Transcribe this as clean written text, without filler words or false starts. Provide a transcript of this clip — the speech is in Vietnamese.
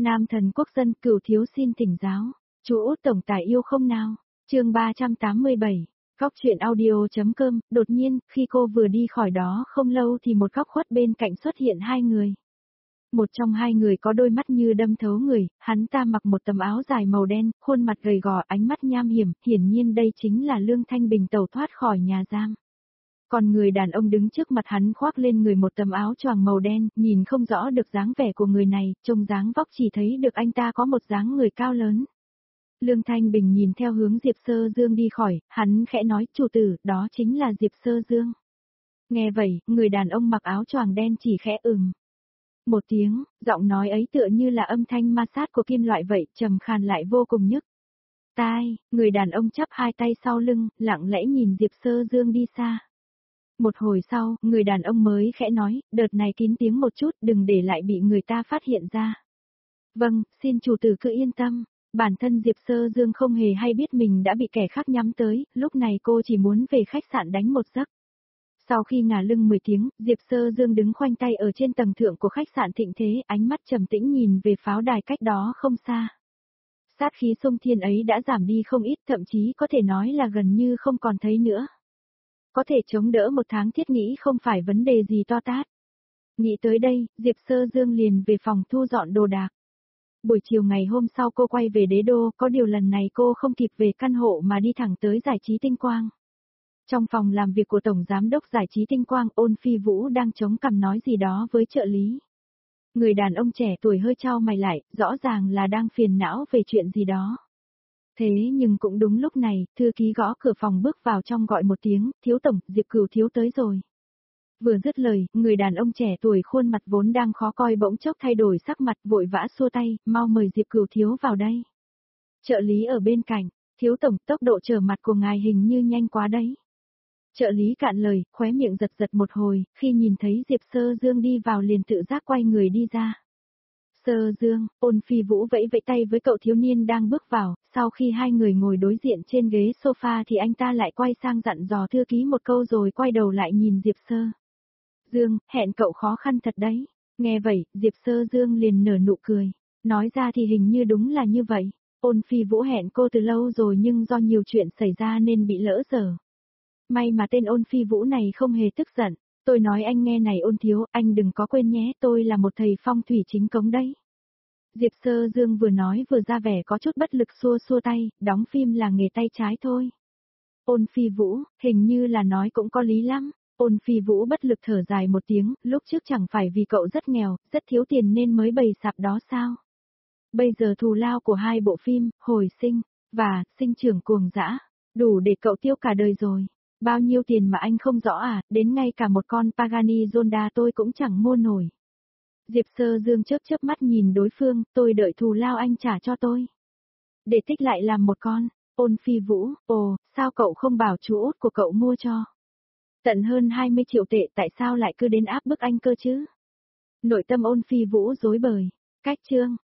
Nam thần quốc dân Cửu thiếu xin thỉnh giáo. Chú Út tổng tài yêu không nào? Chương 387. Góc truyện audio.com. Đột nhiên, khi cô vừa đi khỏi đó không lâu thì một góc khuất bên cạnh xuất hiện hai người. Một trong hai người có đôi mắt như đâm thấu người, hắn ta mặc một tấm áo dài màu đen, khuôn mặt gầy gò, ánh mắt nham hiểm, hiển nhiên đây chính là Lương Thanh Bình tẩu thoát khỏi nhà giam. Còn người đàn ông đứng trước mặt hắn khoác lên người một tấm áo choàng màu đen, nhìn không rõ được dáng vẻ của người này, trông dáng vóc chỉ thấy được anh ta có một dáng người cao lớn. Lương Thanh Bình nhìn theo hướng Diệp Sơ Dương đi khỏi, hắn khẽ nói, chủ tử, đó chính là Diệp Sơ Dương. Nghe vậy, người đàn ông mặc áo choàng đen chỉ khẽ một tiếng, giọng nói ấy tựa như là âm thanh ma sát của kim loại vậy, trầm khàn lại vô cùng nhức tai. Người đàn ông chắp hai tay sau lưng, lặng lẽ nhìn Diệp Sơ Dương đi xa. Một hồi sau, người đàn ông mới khẽ nói, đợt này kín tiếng một chút, đừng để lại bị người ta phát hiện ra. Vâng, xin chủ tử cứ yên tâm. Bản thân Diệp Sơ Dương không hề hay biết mình đã bị kẻ khác nhắm tới, lúc này cô chỉ muốn về khách sạn đánh một giấc. Sau khi ngả lưng 10 tiếng, Diệp Sơ Dương đứng khoanh tay ở trên tầng thượng của khách sạn Thịnh Thế, ánh mắt trầm tĩnh nhìn về pháo đài cách đó không xa. Sát khí xung thiên ấy đã giảm đi không ít, thậm chí có thể nói là gần như không còn thấy nữa. Có thể chống đỡ một tháng thiết nghĩ không phải vấn đề gì to tát. Nghĩ tới đây, Diệp Sơ Dương liền về phòng thu dọn đồ đạc. Buổi chiều ngày hôm sau cô quay về đế đô, có điều lần này cô không kịp về căn hộ mà đi thẳng tới giải trí Tinh Quang. Trong phòng làm việc của Tổng Giám đốc giải trí Tinh Quang, Ôn Phi Vũ đang chống cằm nói gì đó với trợ lý. Người đàn ông trẻ tuổi hơi chau mày lại, rõ ràng là đang phiền não về chuyện gì đó. Thế nhưng cũng đúng lúc này, thư ký gõ cửa phòng bước vào trong gọi một tiếng, thiếu tổng, Diệp Cửu thiếu tới rồi. Vừa dứt lời, người đàn ông trẻ tuổi khuôn mặt vốn đang khó coi bỗng chốc thay đổi sắc mặt, vội vã xua tay, mau mời Diệp Cửu thiếu vào đây. Trợ lý ở bên cạnh, thiếu tổng, tốc độ trở mặt của ngài hình như nhanh quá đấy. Trợ lý cạn lời, khóe miệng giật giật một hồi, khi nhìn thấy Diệp Sơ Dương đi vào liền tự giác quay người đi ra. Sơ Dương, Ôn Phi Vũ vẫy vẫy tay với cậu thiếu niên đang bước vào, sau khi hai người ngồi đối diện trên ghế sofa thì anh ta lại quay sang dặn dò thư ký một câu rồi quay đầu lại nhìn Diệp Sơ Dương, hẹn cậu khó khăn thật đấy. Nghe vậy, Diệp Sơ Dương liền nở nụ cười. Nói ra thì hình như đúng là như vậy. Ôn Phi Vũ hẹn cô từ lâu rồi nhưng do nhiều chuyện xảy ra nên bị lỡ dở. May mà tên Ôn Phi Vũ này không hề tức giận. Tôi nói anh nghe này Ôn thiếu, anh đừng có quên nhé, tôi là một thầy phong thủy chính cống đấy. Diệp Sơ Dương vừa nói vừa ra vẻ có chút bất lực xua xua tay, đóng phim là nghề tay trái thôi. Ôn Phi Vũ, hình như là nói cũng có lý lắm. Ôn Phi Vũ bất lực thở dài một tiếng, lúc trước chẳng phải vì cậu rất nghèo, rất thiếu tiền nên mới bày sạp đó sao? Bây giờ thù lao của hai bộ phim, Hồi sinh, và Sinh trưởng cuồng dã, đủ để cậu tiêu cả đời rồi. Bao nhiêu tiền mà anh không rõ à, đến ngay cả một con Pagani Zonda tôi cũng chẳng mua nổi. Diệp Sơ Dương chớp chớp mắt nhìn đối phương, tôi đợi thù lao anh trả cho tôi. Để tích lại làm một con. Ôn Phi Vũ, ồ, sao cậu không bảo chú út của cậu mua cho? Tận hơn 20 triệu tệ tại sao lại cứ đến áp bức anh cơ chứ? Nội tâm Ôn Phi Vũ rối bời. Cách chương.